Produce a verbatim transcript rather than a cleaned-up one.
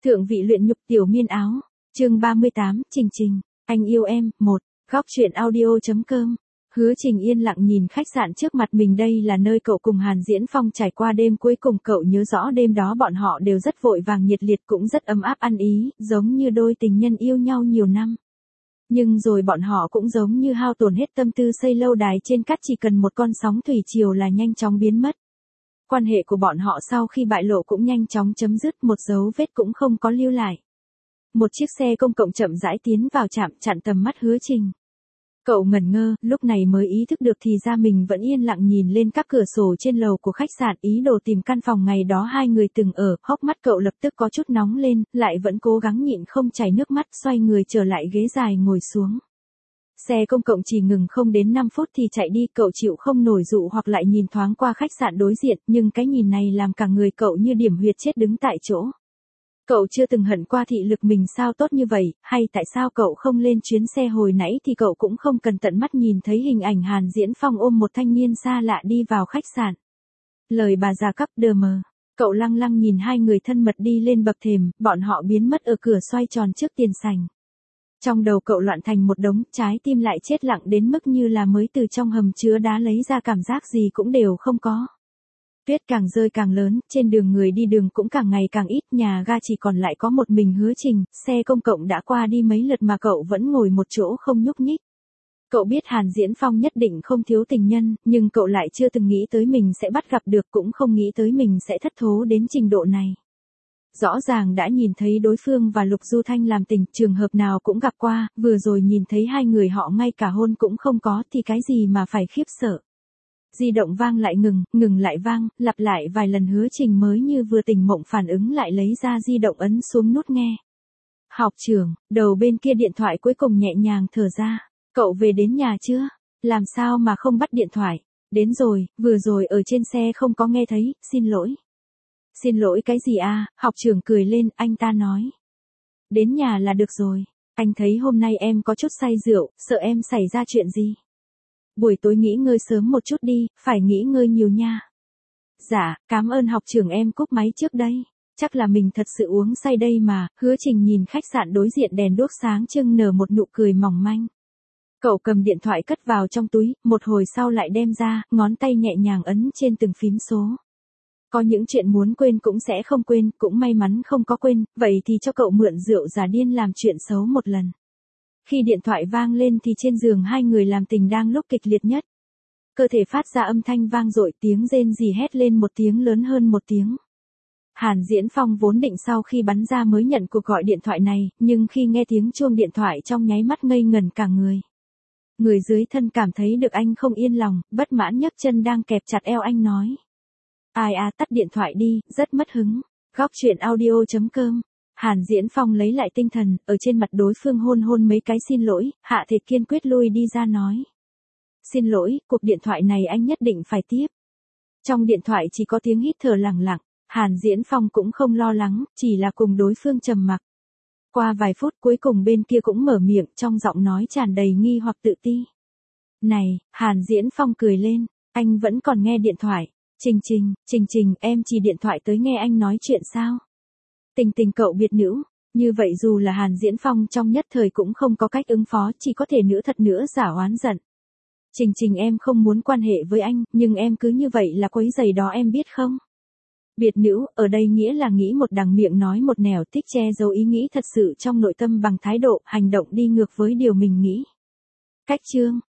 Thượng vị luyện nhục tiểu miên áo. Chương ba mươi tám, Trình Trình, anh yêu em, một. Góc truyện audio.com. Hứa Trình yên lặng nhìn khách sạn trước mặt mình, đây là nơi cậu cùng Hàn Diễn Phong trải qua đêm cuối cùng, cậu nhớ rõ đêm đó bọn họ đều rất vội vàng nhiệt liệt, cũng rất ấm áp ăn ý, giống như đôi tình nhân yêu nhau nhiều năm. Nhưng rồi bọn họ cũng giống như hao tổn hết tâm tư xây lâu đài trên cát, chỉ cần một con sóng thủy triều là nhanh chóng biến mất. Quan hệ của bọn họ sau khi bại lộ cũng nhanh chóng chấm dứt, một dấu vết cũng không có lưu lại. Một chiếc xe công cộng chậm rãi tiến vào trạm, chặn tầm mắt Hứa Trình. Cậu ngẩn ngơ, lúc này mới ý thức được thì ra mình vẫn yên lặng nhìn lên các cửa sổ trên lầu của khách sạn, ý đồ tìm căn phòng ngày đó hai người từng ở. Hốc mắt cậu lập tức có chút nóng lên, lại vẫn cố gắng nhịn không chảy nước mắt, xoay người trở lại ghế dài ngồi xuống. Xe công cộng chỉ ngừng không đến năm phút thì chạy đi, cậu chịu không nổi dụ hoặc lại nhìn thoáng qua khách sạn đối diện, nhưng cái nhìn này làm cả người cậu như điểm huyệt, chết đứng tại chỗ. Cậu chưa từng hận qua thị lực mình sao tốt như vậy, hay tại sao cậu không lên chuyến xe hồi nãy thì cậu cũng không cần tận mắt nhìn thấy hình ảnh Hàn Diễn Phong ôm một thanh niên xa lạ đi vào khách sạn. Lời bà già cấp đờ mờ. Cậu lăng lăng nhìn hai người thân mật đi lên bậc thềm, bọn họ biến mất ở cửa xoay tròn trước tiền sảnh. Trong đầu cậu loạn thành một đống, trái tim lại chết lặng đến mức như là mới từ trong hầm chứa đá lấy ra, cảm giác gì cũng đều không có. Tuyết càng rơi càng lớn, trên đường người đi đường cũng càng ngày càng ít, nhà ga chỉ còn lại có một mình Hứa Trình, xe công cộng đã qua đi mấy lượt mà cậu vẫn ngồi một chỗ không nhúc nhích. Cậu biết Hàn Diễn Phong nhất định không thiếu tình nhân, nhưng cậu lại chưa từng nghĩ tới mình sẽ bắt gặp được, cũng không nghĩ tới mình sẽ thất thố đến trình độ này. Rõ ràng đã nhìn thấy đối phương và Lục Du Thanh làm tình, trường hợp nào cũng gặp qua, vừa rồi nhìn thấy hai người họ ngay cả hôn cũng không có thì cái gì mà phải khiếp sợ. Di động vang lại ngừng, ngừng lại vang, lặp lại vài lần, Hứa Trình mới như vừa tỉnh mộng phản ứng lại, lấy ra di động ấn xuống nút nghe. Học trưởng, đầu bên kia điện thoại cuối cùng nhẹ nhàng thở ra. Cậu về đến nhà chưa? Làm sao mà không bắt điện thoại? Đến rồi, vừa rồi ở trên xe không có nghe thấy, xin lỗi. Xin lỗi cái gì à? Học trưởng cười lên, anh ta nói. Đến nhà là được rồi. Anh thấy hôm nay em có chút say rượu, sợ em xảy ra chuyện gì. Buổi tối nghỉ ngơi sớm một chút đi, phải nghỉ ngơi nhiều nha. Dạ, cảm ơn học trưởng, em cúp máy trước đây. Chắc là mình thật sự uống say đây mà. Hứa Trình nhìn khách sạn đối diện đèn đuốc sáng trưng nở một nụ cười mỏng manh. Cậu cầm điện thoại cất vào trong túi, một hồi sau lại đem ra, ngón tay nhẹ nhàng ấn trên từng phím số. Có những chuyện muốn quên cũng sẽ không quên, cũng may mắn không có quên, vậy thì cho cậu mượn rượu giả điên làm chuyện xấu một lần. Khi điện thoại vang lên thì trên giường hai người làm tình đang lúc kịch liệt nhất. Cơ thể phát ra âm thanh vang dội, tiếng rên rỉ hét lên một tiếng lớn hơn một tiếng. Hàn Diễn Phong vốn định sau khi bắn ra mới nhận cuộc gọi điện thoại này, nhưng khi nghe tiếng chuông điện thoại trong nháy mắt ngây ngẩn cả người. Người dưới thân cảm thấy được anh không yên lòng, bất mãn nhấc chân đang kẹp chặt eo anh nói. Ai à, tắt điện thoại đi, rất mất hứng. Góc truyện audio.com. Hàn Diễn Phong lấy lại tinh thần, ở trên mặt đối phương hôn hôn mấy cái xin lỗi, hạ thề kiên quyết lui đi ra nói. Xin lỗi, cuộc điện thoại này anh nhất định phải tiếp. Trong điện thoại chỉ có tiếng hít thở lẳng lặng, Hàn Diễn Phong cũng không lo lắng, chỉ là cùng đối phương trầm mặc. Qua vài phút cuối cùng bên kia cũng mở miệng, trong giọng nói tràn đầy nghi hoặc tự ti. Này, Hàn Diễn Phong cười lên, anh vẫn còn nghe điện thoại. Trình Trình, Trình Trình, em chỉ điện thoại tới nghe anh nói chuyện sao? Tình tình cậu biệt nữ, như vậy dù là Hàn Diễn Phong trong nhất thời cũng không có cách ứng phó, chỉ có thể nữa thật nữa giả oán giận. Trình Trình, em không muốn quan hệ với anh, nhưng em cứ như vậy là quấy rầy đó, em biết không? Biệt nữ, ở đây nghĩa là nghĩ một đằng miệng nói một nẻo, thích che giấu ý nghĩ thật sự trong nội tâm bằng thái độ, hành động đi ngược với điều mình nghĩ. Cách chương.